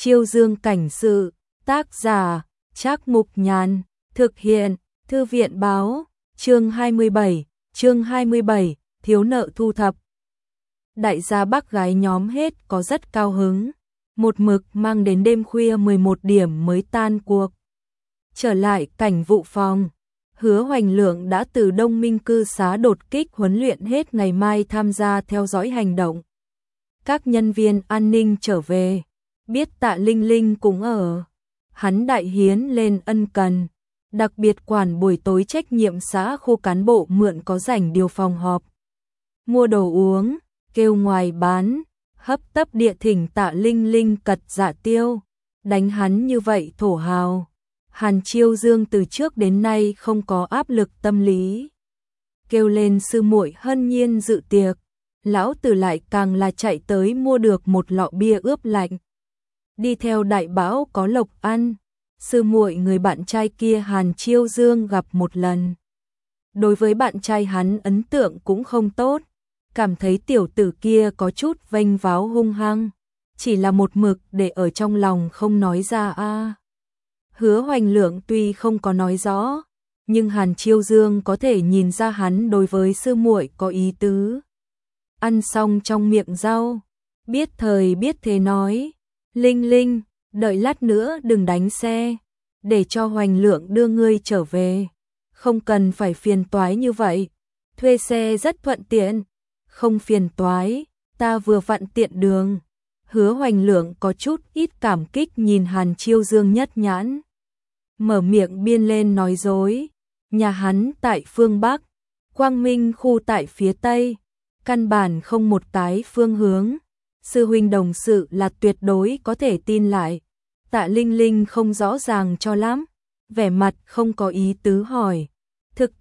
Chiêu Dương cảnh sự, tác giả, Trác Mục Nhàn, thực hiện, Thư viện báo, chương 27, thiếu nợ thu thập. Đại gia bác gái nhóm hết có rất cao hứng, một mực mang đến đêm khuya 11 điểm mới tan cuộc. Trở lại cảnh vụ phòng, Hứa Hoành Lượng đã từ Đông Minh cư xá đột kích huấn luyện hết ngày mai tham gia theo dõi hành động. Các nhân viên an ninh trở về, biết Tạ Linh Linh cũng ở. Hắn đại hiến lên ân cần, đặc biệt quản buổi tối trách nhiệm xã khu cán bộ mượn có rảnh điều phòng họp. Mua đồ uống, kêu ngoài bán, hấp tấp địa thỉnh Tạ Linh Linh cật dạ tiêu, đánh hắn như vậy thổ hào. Hàn Chiêu Dương từ trước đến nay không có áp lực tâm lý. Kêu lên sư muội Hân Nhiên dự tiệc, lão tử lại càng là chạy tới mua được một lọ bia ướp lạnh. Đi theo đại bão có lộc ăn, sư muội người bạn trai kia Hàn Chiêu Dương gặp một lần. Đối với bạn trai hắn ấn tượng cũng không tốt, cảm thấy tiểu tử kia có chút vênh váo hung hăng, chỉ là một mực để ở trong lòng không nói ra a. Hứa Hoành Lượng tuy không có nói rõ, nhưng Hàn Chiêu Dương có thể nhìn ra hắn đối với sư muội có ý tứ. Ăn xong trong miệng rau, biết thời biết thế nói, Linh Linh, đợi lát nữa đừng đánh xe, để cho Hoành Lượng đưa ngươi trở về, không cần phải phiền toái như vậy, thuê xe rất thuận tiện, không phiền toái, ta vừa vặn tiện đường. Hứa Hoành Lượng có chút ít cảm kích nhìn Hàn Chiêu Dương nhất nhãn, mở miệng biên lên nói dối, nhà hắn tại phương Bắc, Quang Minh khu tại phía Tây, căn bản không một cái phương hướng. Sư huynh đồng sự là tuyệt đối có thể tin lại. Tạ Linh Linh không rõ ràng cho lắm, vẻ mặt không có ý tứ hỏi. Thực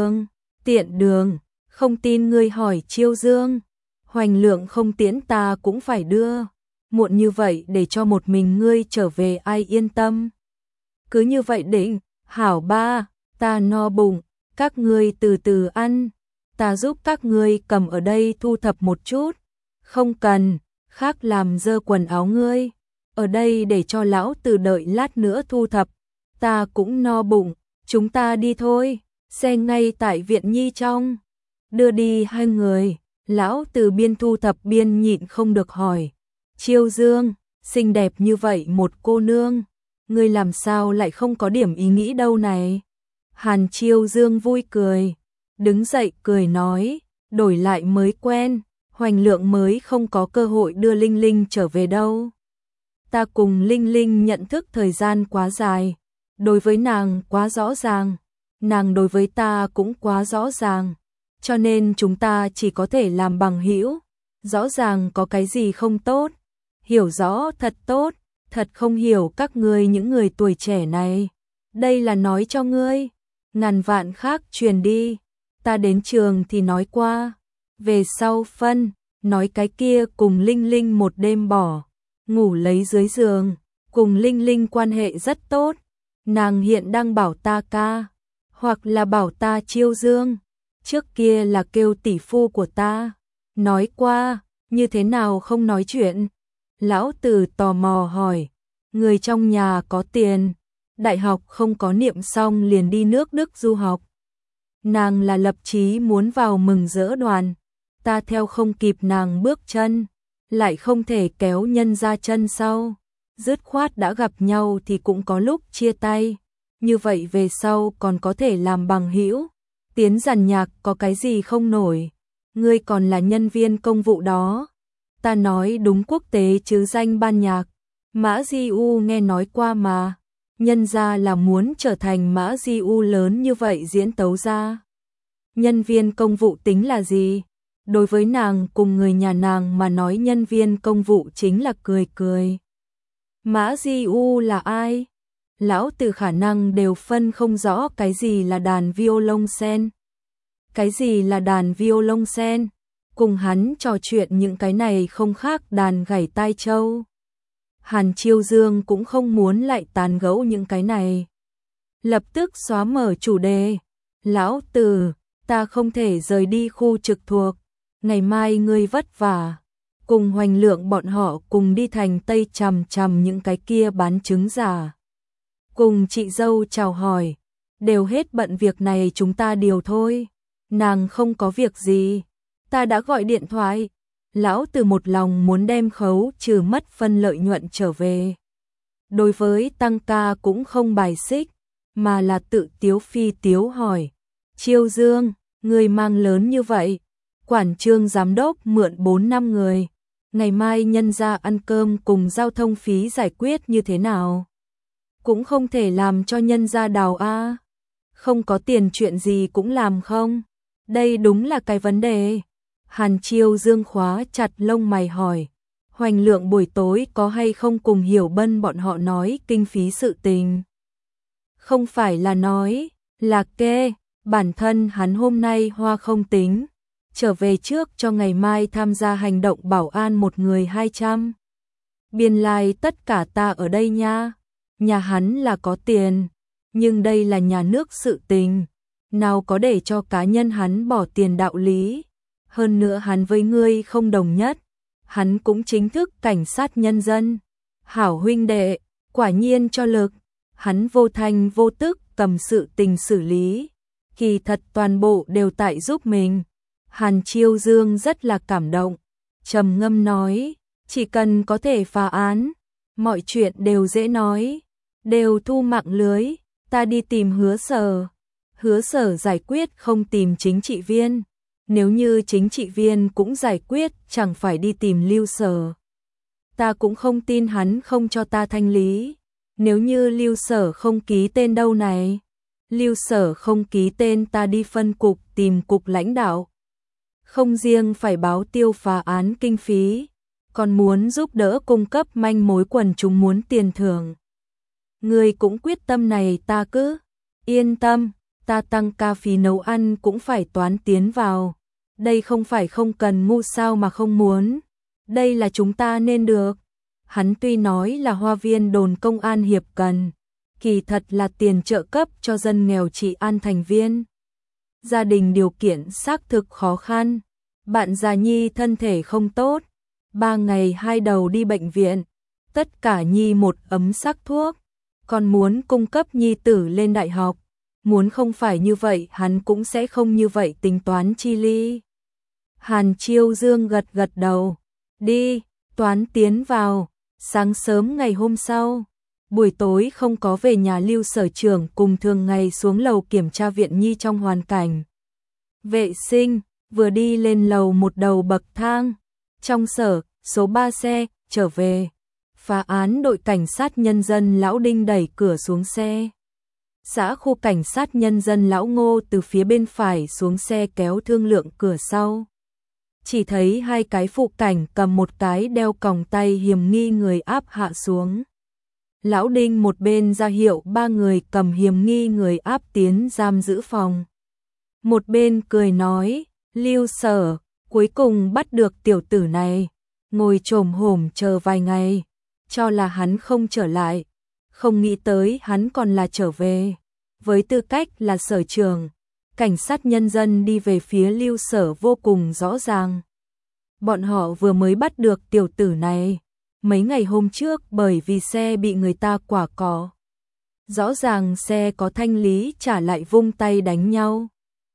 tiện đường, không tin ngươi hỏi Chiêu Dương. Hoành Lượng không tiễn ta cũng phải đưa. Muộn như vậy để cho một mình ngươi trở về ai yên tâm. Cứ như vậy định, hảo ba, ta no bụng, các ngươi từ từ ăn. Ta giúp các ngươi cầm ở đây thu thập một chút. Không cần, khác làm dơ quần áo ngươi. Ở đây để cho lão tử đợi lát nữa thu thập. Ta cũng no bụng, chúng ta đi thôi. Xe ngay tại viện nhi trong. Đưa đi hai người, lão tử biên thu thập biên nhịn không được hỏi. Chiêu Dương, xinh đẹp như vậy một cô nương, ngươi làm sao lại không có điểm ý nghĩ đâu này? Hàn Chiêu Dương vui cười, đứng dậy cười nói, đổi lại mới quen, Hoành Lượng mới không có cơ hội đưa Linh Linh trở về đâu. Ta cùng Linh Linh nhận thức thời gian quá dài, đối với nàng quá rõ ràng, nàng đối với ta cũng quá rõ ràng, cho nên chúng ta chỉ có thể làm bằng hữu. Rõ ràng có cái gì không tốt, hiểu rõ thật tốt, thật không hiểu các ngươi những người tuổi trẻ này. Đây là nói cho ngươi, ngàn vạn khác truyền đi. Ta đến trường thì nói qua, về sau phân, nói cái kia cùng Linh Linh một đêm bỏ, ngủ lấy dưới giường, cùng Linh Linh quan hệ rất tốt. Nàng hiện đang bảo ta ca, hoặc là bảo ta Chiêu Dương, trước kia là kêu tỷ phu của ta. Nói qua, như thế nào không nói chuyện? Lão tử tò mò hỏi, người trong nhà có tiền, đại học không có niệm xong liền đi nước Đức du học. Nàng là lập chí muốn vào mừng rỡ đoàn, ta theo không kịp nàng bước chân, lại không thể kéo nhân ra chân sau. Dứt khoát đã gặp nhau thì cũng có lúc chia tay, như vậy về sau còn có thể làm bằng hữu. Tiến giàn nhạc có cái gì không nổi, ngươi còn là nhân viên công vụ đó. Ta nói đúng quốc tế chứ danh ban nhạc, Mã Di U nghe nói qua mà, nhân ra là muốn trở thành Mã Di U lớn như vậy diễn tấu ra. Nhân viên công vụ tính là gì? Đối với nàng cùng người nhà nàng mà nói nhân viên công vụ chính là cười cười. Mã Di U là ai? Lão tử khả năng đều phân không rõ cái gì là đàn violon sen. Cái gì là đàn violon sen? Cùng hắn trò chuyện những cái này không khác đàn gảy tai châu. Hàn Chiêu Dương cũng không muốn lại tán gẫu những cái này. Lập tức xóa mở chủ đề. Lão tử, ta không thể rời đi khu trực thuộc. Ngày mai ngươi vất vả. cùng Hoành Lượng bọn họ cùng đi thành Tây chằm chằm những cái kia bán trứng giả. Cùng chị dâu chào hỏi, đều hết bận việc này chúng ta điều thôi. Nàng không có việc gì, ta đã gọi điện thoại. Lão Từ một lòng muốn đem khấu trừ mất phân lợi nhuận trở về. Đối với tăng ca cũng không bài xích, mà là tự tiếu phi tiếu hỏi. Chiêu Dương, người mang lớn như vậy, quản Trương giám đốc mượn 4-5 người. Ngày mai nhân ra ăn cơm cùng giao thông phí giải quyết như thế nào? Cũng không thể làm cho nhân ra đào a. Không có tiền chuyện gì cũng làm không? Đây đúng là cái vấn đề. Hàn Chiêu Dương khóa chặt lông mày hỏi. Hoành Lượng buổi tối có hay không cùng Hiểu Bân bọn họ nói kinh phí sự tình? Không phải là nói, là kê, bản thân hắn hôm nay hoa không tính. Trở về trước cho ngày mai tham gia hành động bảo an một người 200. Biên lai tất cả ta ở đây nha. Nhà hắn là có tiền, nhưng đây là nhà nước sự tình. Nào có để cho cá nhân hắn bỏ tiền đạo lý. Hơn nữa hắn với ngươi không đồng nhất. Hắn cũng chính thức cảnh sát nhân dân. Hảo huynh đệ, quả nhiên cho lực. Hắn vô thanh vô tức cầm sự tình xử lý. Kỳ thật toàn bộ đều tại giúp mình. Hàn Chiêu Dương rất là cảm động. Trầm ngâm nói, chỉ cần có thể phá án, mọi chuyện đều dễ nói. Đều thu mạng lưới, ta đi tìm Hứa Sở. Hứa Sở giải quyết không tìm chính trị viên. Nếu như chính trị viên cũng giải quyết chẳng phải đi tìm Lưu Sở. Ta cũng không tin hắn không cho ta thanh lý. Nếu như Lưu Sở không ký tên đâu này. Lưu Sở không ký tên ta đi phân cục tìm cục lãnh đạo. Không riêng phải báo tiêu phá án kinh phí, còn muốn giúp đỡ cung cấp manh mối quần chúng muốn tiền thưởng. Người cũng quyết tâm này ta cứ yên tâm, ta tăng ca phí nấu ăn cũng phải toán tiến vào. Đây không phải không cần ngu sao mà không muốn. Đây là chúng ta nên được. Hắn tuy nói là Hoa Viên đồn công an hiệp cần, kỳ thật là tiền trợ cấp cho dân nghèo trị an thành viên. Gia đình điều kiện xác thực khó khăn. Bạn già Nhi thân thể không tốt, 3 ngày 2 đầu đi bệnh viện, tất cả Nhi một ấm sắc thuốc, còn muốn cung cấp Nhi tử lên đại học. Muốn không phải như vậy hắn cũng sẽ không như vậy tính toán chi ly. Hàn Chiêu Dương gật gật đầu, đi, toán tiến vào. Sáng sớm ngày hôm sau, buổi tối không có về nhà Lưu Sở trưởng cùng thường ngày xuống lầu kiểm tra viện Nhi trong hoàn cảnh vệ sinh. Vừa đi lên lầu một đầu bậc thang, trong sở, số 3 xe, trở về. Phá án đội cảnh sát nhân dân Lão Đinh đẩy cửa xuống xe. Xã khu cảnh sát nhân dân Lão Ngô từ phía bên phải xuống xe kéo thương lượng cửa sau. Chỉ thấy 2 cái phụ cảnh cầm một cái đeo còng tay hiểm nghi người áp hạ xuống. Lão Đinh một bên ra hiệu 3 người cầm hiểm nghi người áp tiến giam giữ phòng. Một bên cười nói, Lưu Sở, cuối cùng bắt được tiểu tử này, ngồi chồm hổm chờ vài ngày, cho là hắn không trở lại, không nghĩ tới hắn còn là trở về. Với tư cách là sở trưởng, cảnh sát nhân dân đi về phía Lưu Sở vô cùng rõ ràng. Bọn họ vừa mới bắt được tiểu tử này, mấy ngày hôm trước bởi vì xe bị người ta quả cỏ. Rõ ràng xe có thanh lý trả lại vung tay đánh nhau.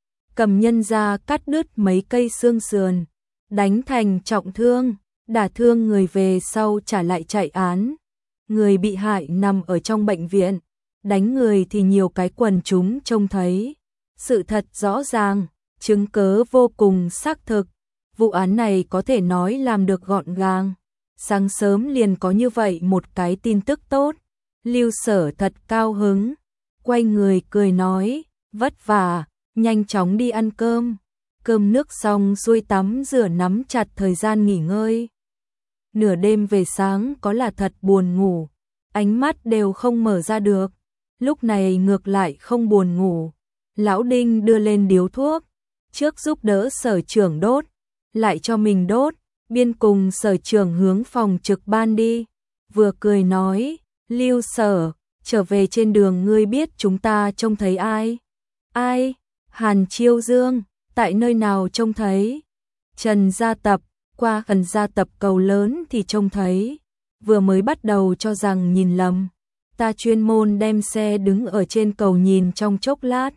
Cầm nhân ra cắt đứt mấy cây xương sườn, đánh thành trọng thương, đả thương người về sau trả lại chạy án. Người bị hại nằm ở trong bệnh viện, đánh người thì nhiều cái quần chúng trông thấy. Sự thật rõ ràng, chứng cớ vô cùng xác thực. Vụ án này có thể nói làm được gọn gàng. Sáng sớm liền có như vậy một cái tin tức tốt. Lưu Sở thật cao hứng, quay người cười nói, vất vả. Nhanh chóng đi ăn cơm. Cơm nước xong xuôi tắm rửa nắm chặt thời gian nghỉ ngơi. Nửa đêm về sáng có là thật buồn ngủ. Ánh mắt đều không mở ra được. Lúc này ngược lại không buồn ngủ. Lão Đinh đưa lên điếu thuốc. Trước giúp đỡ sở trưởng đốt. Lại cho mình đốt. Biên cùng sở trưởng hướng phòng trực ban đi. Vừa cười nói, Lưu Sở, trở về trên đường ngươi biết chúng ta trông thấy ai? Ai? Hàn Chiêu Dương, tại nơi nào trông thấy? Trần Gia Tập, Qua phần ra tập cầu lớn thì trông thấy, vừa mới bắt đầu cho rằng nhìn lầm, ta chuyên môn đem xe đứng ở trên cầu nhìn trong chốc lát.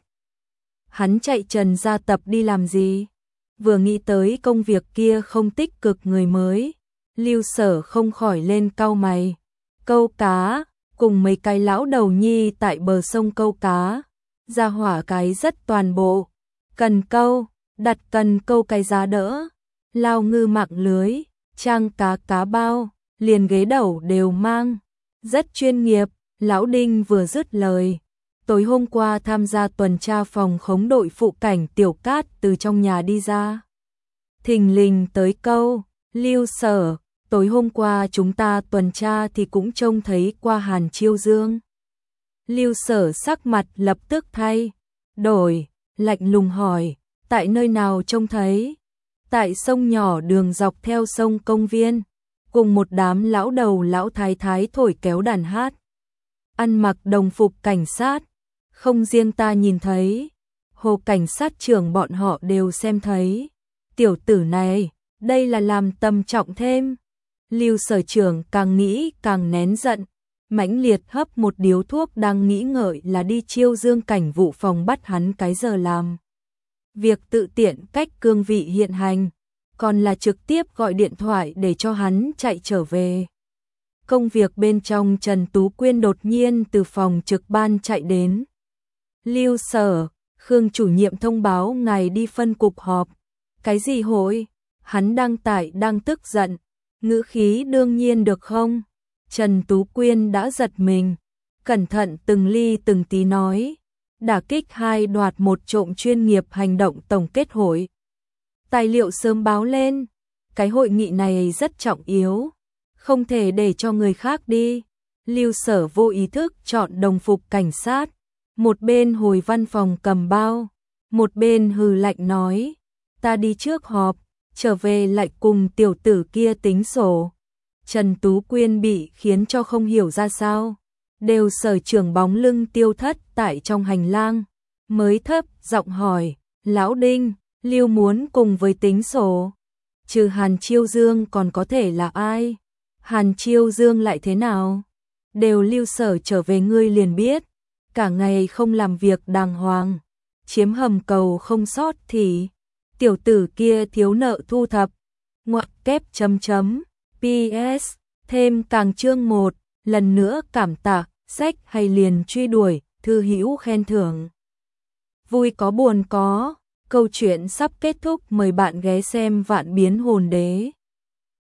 Hắn chạy trần ra tập đi làm gì? Vừa nghĩ tới công việc kia không tích cực người mới, Lưu Sở không khỏi lên cau mày. Câu cá, cùng mấy cái lão đầu nhi tại bờ sông câu cá, ra hỏa cái rất toàn bộ, cần câu, đặt cần câu cái giá đỡ, lao ngư mạng lưới, trang cá cá bao, liền ghế đầu đều mang, rất chuyên nghiệp. Lão Đinh vừa dứt lời, tối hôm qua tham gia tuần tra phòng khống đội phụ cảnh Tiểu Cát từ trong nhà đi ra. Thình lình tới câu, Lưu Sở, tối hôm qua chúng ta tuần tra thì cũng trông thấy qua Hàn Chiêu Dương. Lưu Sở sắc mặt lập tức thay đổi, lạnh lùng hỏi, tại nơi nào trông thấy? Tại sông nhỏ đường dọc theo sông công viên, cùng một đám lão đầu lão thái thái thổi kéo đàn hát, ăn mặc đồng phục cảnh sát, không riêng ta nhìn thấy, Hồ cảnh sát trưởng bọn họ đều xem thấy. Tiểu tử này, đây là làm tầm trọng thêm. Lưu Sở trưởng càng nghĩ càng nén giận, mãnh liệt hấp một điếu thuốc đang nghĩ ngợi là đi Chiêu Dương cảnh vụ phòng bắt hắn cái giờ làm. Việc tự tiện cách cương vị hiện hành, còn là trực tiếp gọi điện thoại để cho hắn chạy trở về. Công việc bên trong, Trần Tú Quyên đột nhiên từ phòng trực ban chạy đến. Lưu Sở, Khương chủ nhiệm thông báo ngài đi phân cục họp. Cái gì hội? Hắn đang tức giận, ngữ khí đương nhiên được không? Trần Tú Quyên đã giật mình, cẩn thận từng ly từng tí nói, đả kích 2 đoạt 1 trộm chuyên nghiệp hành động tổng kết hội. Tài liệu sớm báo lên, cái hội nghị này rất trọng yếu, không thể để cho người khác đi. Lưu Sở vô ý thức chọn đồng phục cảnh sát, một bên hồi văn phòng cầm bao, một bên hừ lạnh nói, ta đi trước họp, trở về lại cùng tiểu tử kia tính sổ. Trần Tú Quyên bị khiến cho không hiểu ra sao, đều Sở trưởng bóng lưng tiêu thất tại trong hành lang, mới thấp giọng hỏi, lão Đinh, Lưu muốn cùng với tính sổ, trừ Hàn Chiêu Dương còn có thể là ai? Hàn Chiêu Dương lại thế nào? Đều Lưu Sở trở về ngươi liền biết, cả ngày không làm việc đàng hoàng, chiếm hầm cầu không sót thì tiểu tử kia thiếu nợ thu thập. Ngoặc kép chấm chấm PS thêm càng chương 1, lần nữa cảm tạ, sách hay liền truy đuổi, thư hữu khen thưởng. Vui có buồn có, câu chuyện sắp kết thúc, mời bạn ghé xem Vạn Biến Hồn Đế.